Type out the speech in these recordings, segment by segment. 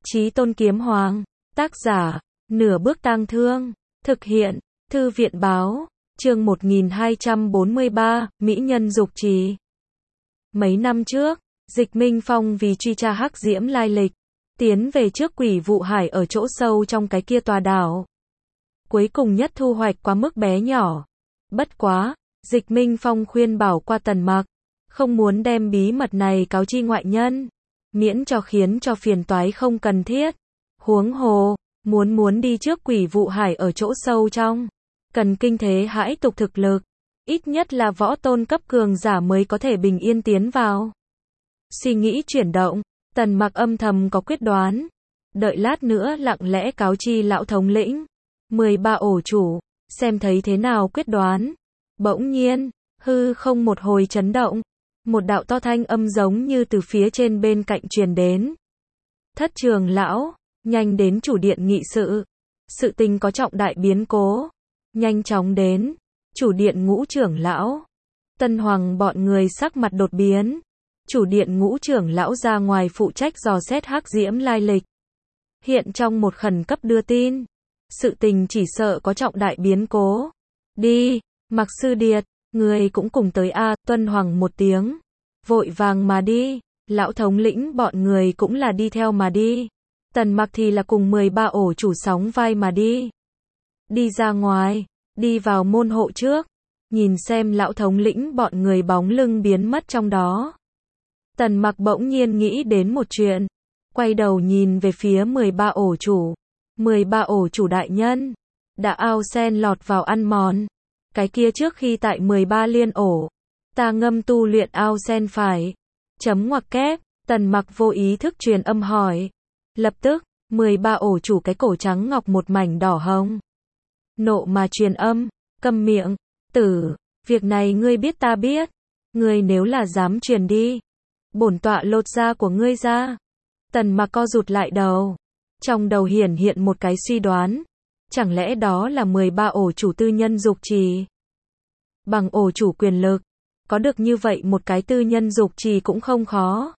Chí Tôn Kiếm Hoàng. Tác giả, Nửa Bước Tang Thương. Thực hiện, Thư viện Báo. Chương 1243, Mỹ Nhân Dục Trì. Mấy năm trước, Dịch Minh Phong vì truy tra Hắc Diễm lai lịch, tiến về trước Quỷ Vụ Hải ở chỗ sâu trong cái kia tòa đảo. Cuối cùng nhất thu hoạch quá mức bé nhỏ. Bất quá, Dịch Minh Phong khuyên bảo qua Tần Mặc, không muốn đem bí mật này cáo chi ngoại nhân, miễn cho khiến cho phiền toái không cần thiết. Huống hồ, muốn đi trước Quỷ Vụ Hải ở chỗ sâu trong, cần kinh thế hãi tục thực lực, ít nhất là võ tôn cấp cường giả mới có thể bình yên tiến vào. Suy nghĩ chuyển động, Tần Mặc âm thầm có quyết đoán, đợi lát nữa lặng lẽ cáo chi lão thống lĩnh 13 ổ chủ, xem thấy thế nào quyết đoán. Bỗng nhiên, hư không một hồi chấn động, một đạo to thanh âm giống như từ phía trên bên cạnh truyền đến. Thất trưởng lão, nhanh đến chủ điện nghị sự. Sự tình có trọng đại biến cố. Nhanh chóng đến. Chủ điện Ngũ trưởng lão. Tân Hoàng bọn người sắc mặt đột biến. Chủ điện Ngũ trưởng lão ra ngoài phụ trách dò xét Hắc Diễm lai lịch. Hiện trong một khẩn cấp đưa tin. Sự tình chỉ sợ có trọng đại biến cố. Đi, Mặc Sư Điệt, người cũng cùng tới a. Tuân Hoàng một tiếng. Vội vàng mà đi. Lão thống lĩnh bọn người cũng là đi theo mà đi. Tần Mặc thì là cùng 13 ổ chủ sóng vai mà đi. Đi ra ngoài, đi vào môn hộ trước, nhìn xem lão thống lĩnh bọn người bóng lưng biến mất trong đó. Tần Mặc bỗng nhiên nghĩ đến một chuyện, quay đầu nhìn về phía 13 ổ chủ. 13 ổ chủ đại nhân, đã ao sen lọt vào ăn mòn. Cái kia trước khi tại 13 liên ổ, ta ngâm tu luyện ao sen phải. Chấm ngoặc kép, Tần Mặc vô ý thức truyền âm hỏi. Lập tức, 13 ổ chủ cái cổ trắng ngọc một mảnh đỏ hồng. Nộ mà truyền âm, câm miệng, tử, việc này ngươi biết ta biết. Ngươi nếu là dám truyền đi, bổn tọa lột da của ngươi ra. Tần Mặc co rụt lại đầu. Trong đầu hiện một cái suy đoán. Chẳng lẽ đó là 13 ổ chủ tư nhân dục trì? Bằng ổ chủ quyền lực, có được như vậy một cái tư nhân dục trì cũng không khó.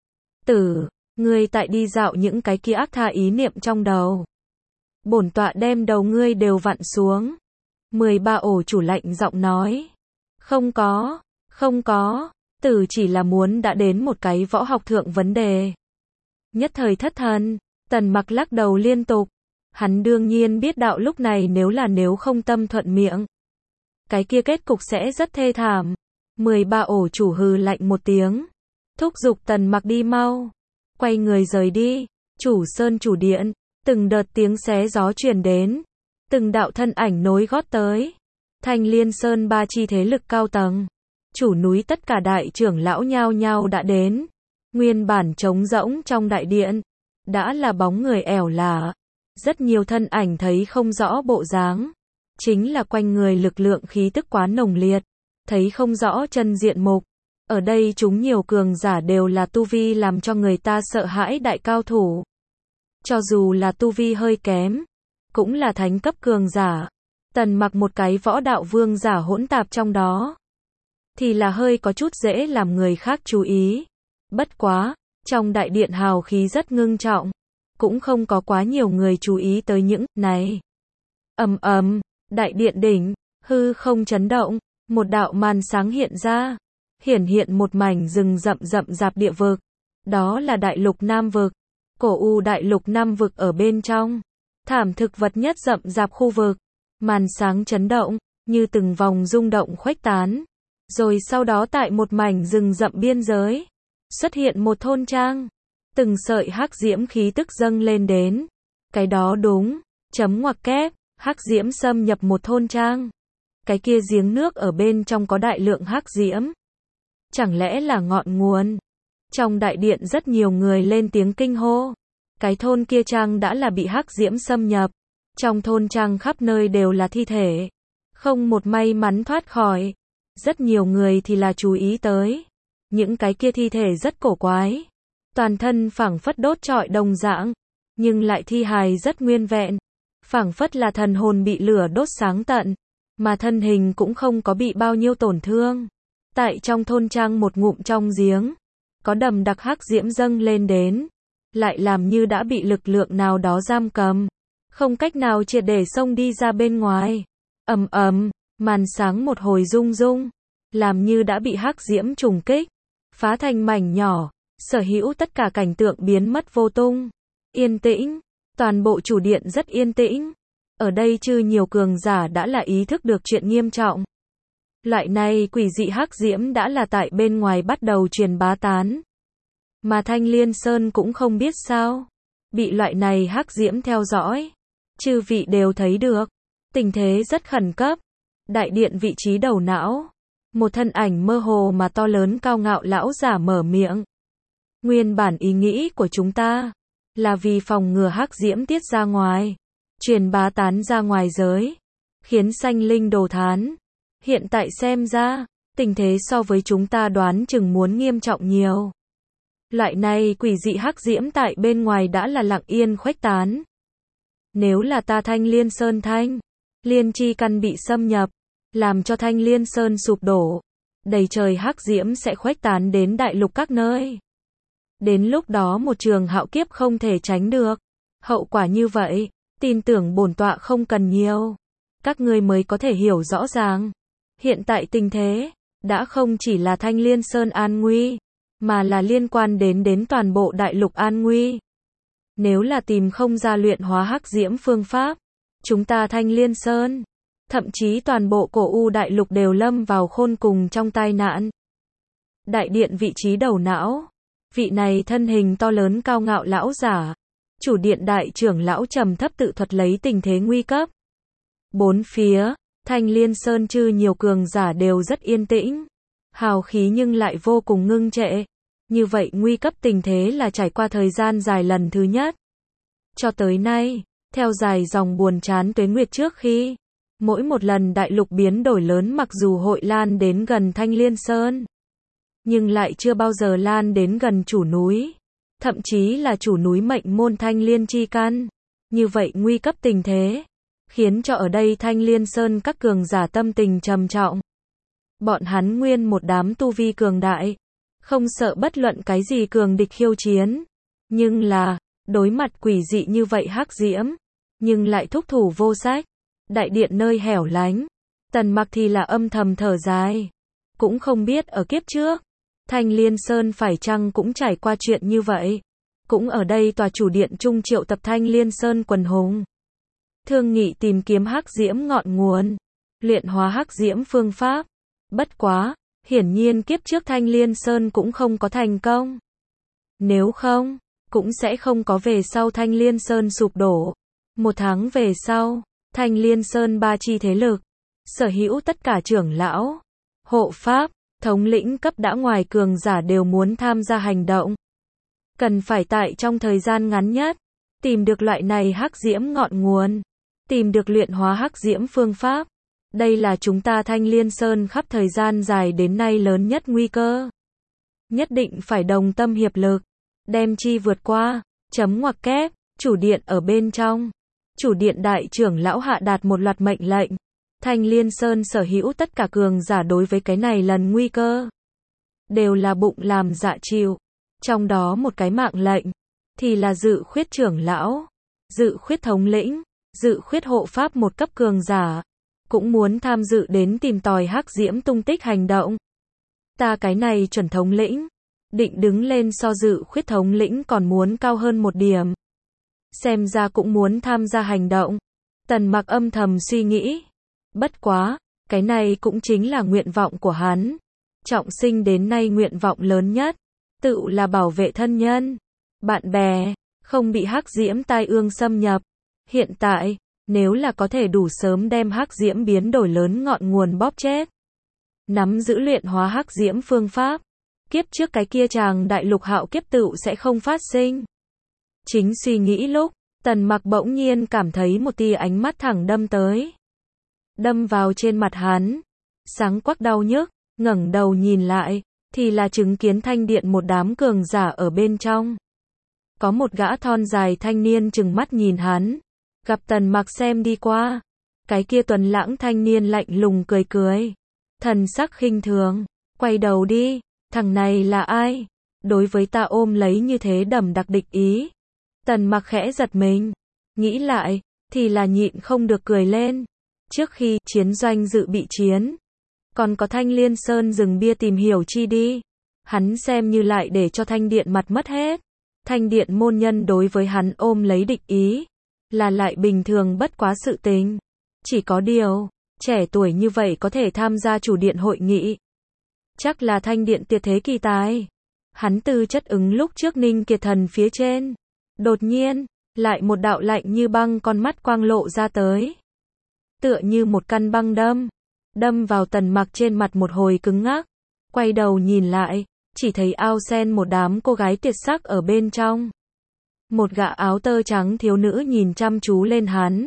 Tử, ngươi tại đi dạo những cái kia ác tha ý niệm trong đầu. Bổn tọa đem đầu ngươi đều vặn xuống. 13 ổ chủ lạnh giọng nói. Không có, tử chỉ là muốn đã đến một cái võ học thượng vấn đề. Nhất thời thất thần, Tần Mặc lắc đầu liên tục. Hắn đương nhiên biết đạo lúc này nếu không tâm thuận miệng, cái kia kết cục sẽ rất thê thảm. 13 ổ chủ hừ lạnh một tiếng, thúc giục Tần Mặc đi mau. Quay người rời đi. Chủ sơn chủ điện, từng đợt tiếng xé gió truyền đến, từng đạo thân ảnh nối gót tới. Thanh Liên Sơn ba chi thế lực cao tầng, chủ núi tất cả đại trưởng lão nhao nhao đã đến. Nguyên bản trống rỗng trong đại điện, đã là bóng người ẻo lả. Rất nhiều thân ảnh thấy không rõ bộ dáng, chính là quanh người lực lượng khí tức quá nồng liệt, thấy không rõ chân diện mục. Ở đây chúng nhiều cường giả đều là tu vi làm cho người ta sợ hãi đại cao thủ. Cho dù là tu vi hơi kém, cũng là thánh cấp cường giả. Tần Mặc một cái võ đạo vương giả hỗn tạp trong đó, thì là hơi có chút dễ làm người khác chú ý. Bất quá, trong đại điện hào khí rất ngưng trọng, cũng không có quá nhiều người chú ý tới những này. Ầm ầm, đại điện đỉnh, hư không chấn động, một đạo màn sáng hiện ra. Hiện một mảnh rừng rậm rạp địa vực. Đó là đại lục Nam vực. Cổ U đại lục Nam vực ở bên trong. Thảm thực vật nhất rậm rạp khu vực. Màn sáng chấn động, như từng vòng rung động khuếch tán. Rồi sau đó tại một mảnh rừng rậm biên giới, xuất hiện một thôn trang. Từng sợi hắc diễm khí tức dâng lên đến. Cái đó đúng, chấm ngoặc kép, hắc diễm xâm nhập một thôn trang. Cái kia giếng nước ở bên trong có đại lượng hắc diễm. Chẳng lẽ là ngọn nguồn? Trong đại điện rất nhiều người lên tiếng kinh hô. Cái thôn kia trang đã là bị hắc diễm xâm nhập. Trong thôn trang khắp nơi đều là thi thể. Không một may mắn thoát khỏi. Rất nhiều người thì là chú ý tới. Những cái kia thi thể rất cổ quái. Toàn thân phảng phất đốt trọi đồng dạng. Nhưng lại thi hài rất nguyên vẹn. Phảng phất là thần hồn bị lửa đốt sáng tận. Mà thân hình cũng không có bị bao nhiêu tổn thương. Tại trong thôn trang một ngụm trong giếng, có đầm đặc hắc diễm dâng lên đến. lại làm như đã bị lực lượng nào đó giam cầm, không cách nào triệt để xông đi ra bên ngoài. Ầm ầm, màn sáng một hồi rung rung, làm như đã bị hắc diễm trùng kích, phá thành mảnh nhỏ, sở hữu tất cả cảnh tượng biến mất vô tung. Yên tĩnh, toàn bộ chủ điện rất yên tĩnh. Ở đây chư nhiều cường giả đã là ý thức được chuyện nghiêm trọng. Loại này quỷ dị hắc diễm đã là tại bên ngoài bắt đầu truyền bá tán. Mà Thanh Liên Sơn cũng không biết sao, bị loại này hắc diễm theo dõi. Chư vị đều thấy được, tình thế rất khẩn cấp. Đại điện vị trí đầu não, một thân ảnh mơ hồ mà to lớn cao ngạo lão giả mở miệng. Nguyên bản ý nghĩ của chúng ta là vì phòng ngừa hắc diễm tiết ra ngoài, truyền bá tán ra ngoài giới, khiến sanh linh đồ thán. Hiện tại xem ra, tình thế so với chúng ta đoán chừng muốn nghiêm trọng nhiều. Loại này quỷ dị hắc diễm tại bên ngoài đã là lặng yên khuếch tán. Nếu là ta Thanh Liên Sơn Thanh Liên chi căn bị xâm nhập, làm cho Thanh Liên Sơn sụp đổ, đầy trời hắc diễm sẽ khuếch tán đến đại lục các nơi. Đến lúc đó một trường hạo kiếp không thể tránh được. Hậu quả như vậy, tin tưởng bổn tọa không cần nhiều, các ngươi mới có thể hiểu rõ ràng. Hiện tại tình thế đã không chỉ là Thanh Liên Sơn an nguy, mà là liên quan đến toàn bộ đại lục an nguy. Nếu là tìm không ra luyện hóa hắc diễm phương pháp, chúng ta Thanh Liên Sơn, thậm chí toàn bộ cổ u đại lục đều lâm vào khôn cùng trong tai nạn. Đại điện vị trí đầu não, vị này thân hình to lớn cao ngạo lão giả, chủ điện đại trưởng lão trầm thấp tự thuật lấy tình thế nguy cấp. Bốn phía, Thanh Liên Sơn chư nhiều cường giả đều rất yên tĩnh, hào khí nhưng lại vô cùng ngưng trệ. Như vậy nguy cấp tình thế là trải qua thời gian dài lần thứ nhất. Cho tới nay, theo dài dòng buồn chán tuế nguyệt trước khi, mỗi một lần đại lục biến đổi lớn mặc dù hội lan đến gần Thanh Liên Sơn, nhưng lại chưa bao giờ lan đến gần chủ núi, thậm chí là chủ núi mệnh môn Thanh Liên chi căn. Như vậy nguy cấp tình thế, khiến cho ở đây Thanh Liên Sơn các cường giả tâm tình trầm trọng. Bọn hắn nguyên một đám tu vi cường đại, không sợ bất luận cái gì cường địch khiêu chiến. Nhưng là, đối mặt quỷ dị như vậy hắc diễm, nhưng lại thúc thủ vô sách. Đại điện nơi hẻo lánh, Tần Mặc thì là âm thầm thở dài. Cũng không biết ở kiếp trước, Thanh Liên Sơn phải chăng cũng trải qua chuyện như vậy. Cũng ở đây tòa chủ điện trung triệu tập Thanh Liên Sơn quần hùng, thương nghị tìm kiếm hắc diễm ngọn nguồn, luyện hóa hắc diễm phương pháp. Bất quá, hiển nhiên kiếp trước Thanh Liên Sơn cũng không có thành công. Nếu không, cũng sẽ không có về sau Thanh Liên Sơn sụp đổ. Một tháng về sau, Thanh Liên Sơn ba chi thế lực, sở hữu tất cả trưởng lão, hộ pháp, thống lĩnh cấp đã ngoài cường giả đều muốn tham gia hành động. Cần phải tại trong thời gian ngắn nhất, tìm được loại này hắc diễm ngọn nguồn, tìm được luyện hóa hắc diễm phương pháp. Đây là chúng ta Thanh Liên Sơn khắp thời gian dài đến nay lớn nhất nguy cơ. Nhất định phải đồng tâm hiệp lực, đem chi vượt qua. Chấm ngoặc kép, chủ điện ở bên trong. Chủ điện đại trưởng lão hạ đạt một loạt mệnh lệnh. Thanh Liên Sơn sở hữu tất cả cường giả đối với cái này lần nguy cơ, đều là bụng làm dạ chịu. Trong đó một cái mạng lệnh, thì là Dự Khuyết trưởng lão, Dự Khuyết thống lĩnh, Dự Khuyết hộ pháp một cấp cường giả, cũng muốn tham dự đến tìm tòi hắc diễm tung tích hành động. Ta cái này chuẩn thống lĩnh, định đứng lên so Dự Khuyết thống lĩnh còn muốn cao hơn một điểm. Xem ra cũng muốn tham gia hành động. Tần Mặc âm thầm suy nghĩ. Bất quá, cái này cũng chính là nguyện vọng của hắn. Trọng sinh đến nay nguyện vọng lớn nhất, tự là bảo vệ thân nhân, bạn bè, không bị hắc diễm tai ương xâm nhập. Hiện tại, nếu là có thể đủ sớm đem hắc diễm biến đổi lớn ngọn nguồn bóp chết, nắm giữ luyện hóa hắc diễm phương pháp, kiếp trước cái kia chàng đại lục hạo kiếp tựu sẽ không phát sinh. Chính suy nghĩ lúc, Tần Mặc bỗng nhiên cảm thấy một tia ánh mắt thẳng đâm tới. Đâm vào trên mặt hắn, sáng quắc đau nhức, ngẩng đầu nhìn lại, thì là chứng kiến thanh điện một đám cường giả ở bên trong. Có một gã thon dài thanh niên trừng mắt nhìn hắn, gặp Tần Mặc xem đi qua. Cái kia tuấn lãng thanh niên lạnh lùng cười cười, thần sắc khinh thường, quay đầu đi, thằng này là ai? đối với ta ôm lấy như thế đậm đặc địch ý. Tần Mặc khẽ giật mình, nghĩ lại, thì là nhịn không được cười lên. Trước khi chiến doanh dự bị chiến, còn có Thanh Liên Sơn rừng bia tìm hiểu chi đi. Hắn xem như lại để cho Thanh Điện mặt mất hết. Thanh Điện môn nhân đối với hắn ôm lấy địch ý, là lại bình thường bất quá sự tình. Chỉ có điều, trẻ tuổi như vậy có thể tham gia chủ điện hội nghị. Chắc là Thanh Điện tuyệt thế kỳ tài. Hắn tư chất ứng lúc trước Ninh Kiệt Thần phía trên. Đột nhiên, lại một đạo lạnh như băng con mắt quang lộ ra tới. Tựa như một căn băng đâm vào Tần Mặc trên mặt một hồi cứng ngắc. Quay đầu nhìn lại, chỉ thấy ao sen một đám cô gái tuyệt sắc ở bên trong. Một gã áo tơ trắng thiếu nữ nhìn chăm chú lên hắn.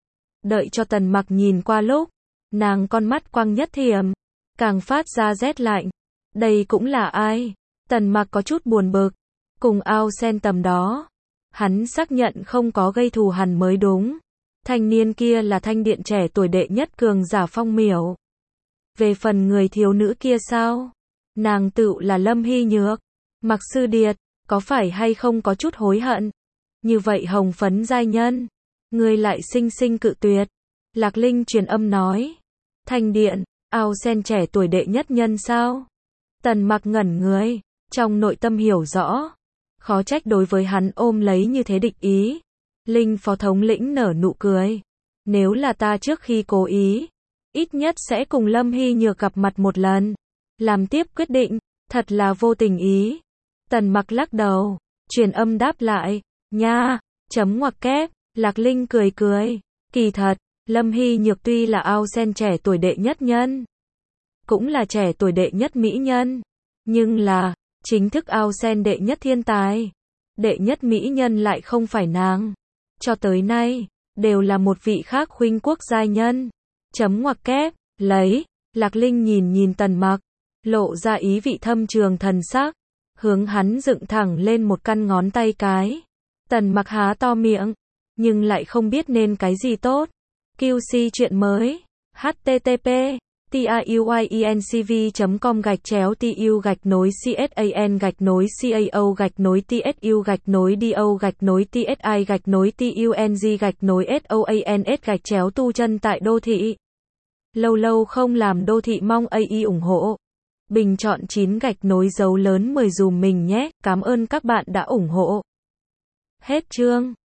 Đợi cho Tần Mặc nhìn qua lúc, nàng con mắt quang nhất thiểm, càng phát ra rét lạnh. Đây cũng là ai? Tần Mặc có chút buồn bực. Cùng ao sen tầm đó, hắn xác nhận không có gây thù hằn mới đúng. Thanh niên kia là Thanh Điện trẻ tuổi đệ nhất cường giả Phong Miểu. Về phần người thiếu nữ kia sao? Nàng tựu là Lâm Hy Nhược. Mặc Sư Điệt, có phải hay không có chút hối hận? Như vậy hồng phấn giai nhân, ngươi lại sinh sinh cự tuyệt. Lạc Linh truyền âm nói. Thanh Điện, ao sen trẻ tuổi đệ nhất nhân sao? Tần Mặc ngẩn người, trong nội tâm hiểu rõ. Khó trách đối với hắn ôm lấy như thế địch ý. Linh phó thống lĩnh nở nụ cười. Nếu là ta trước khi cố ý, ít nhất sẽ cùng Lâm Hy Nhược gặp mặt một lần. Làm tiếp quyết định, thật là vô tình ý. Tần Mặc lắc đầu, truyền âm đáp lại, nha, chấm ngoặc kép. Lạc Linh cười cười, kỳ thật, Lâm Hy Nhược tuy là ao sen trẻ tuổi đệ nhất nhân, cũng là trẻ tuổi đệ nhất mỹ nhân, nhưng là, chính thức ao sen đệ nhất thiên tài, đệ nhất mỹ nhân lại không phải nàng. Cho tới nay, đều là một vị khác khuynh quốc giai nhân. Chấm ngoặc kép, lấy, Lạc Linh nhìn Tần Mặc, lộ ra ý vị thâm trường thần sắc, hướng hắn dựng thẳng lên một căn ngón tay cái. Tần Mặc há to miệng, nhưng lại không biết nên cái gì tốt. QC chuyện mới, http tayuy.cv.com/TU-TSAN-TUNG-TUNG-TUNG tại đô thị. Lâu lâu không làm đô thị mong AI ủng hộ. Bình chọn 9 gạch nối dấu lớn 10 dùm mình nhé. Cảm ơn các bạn đã ủng hộ. Hết chương.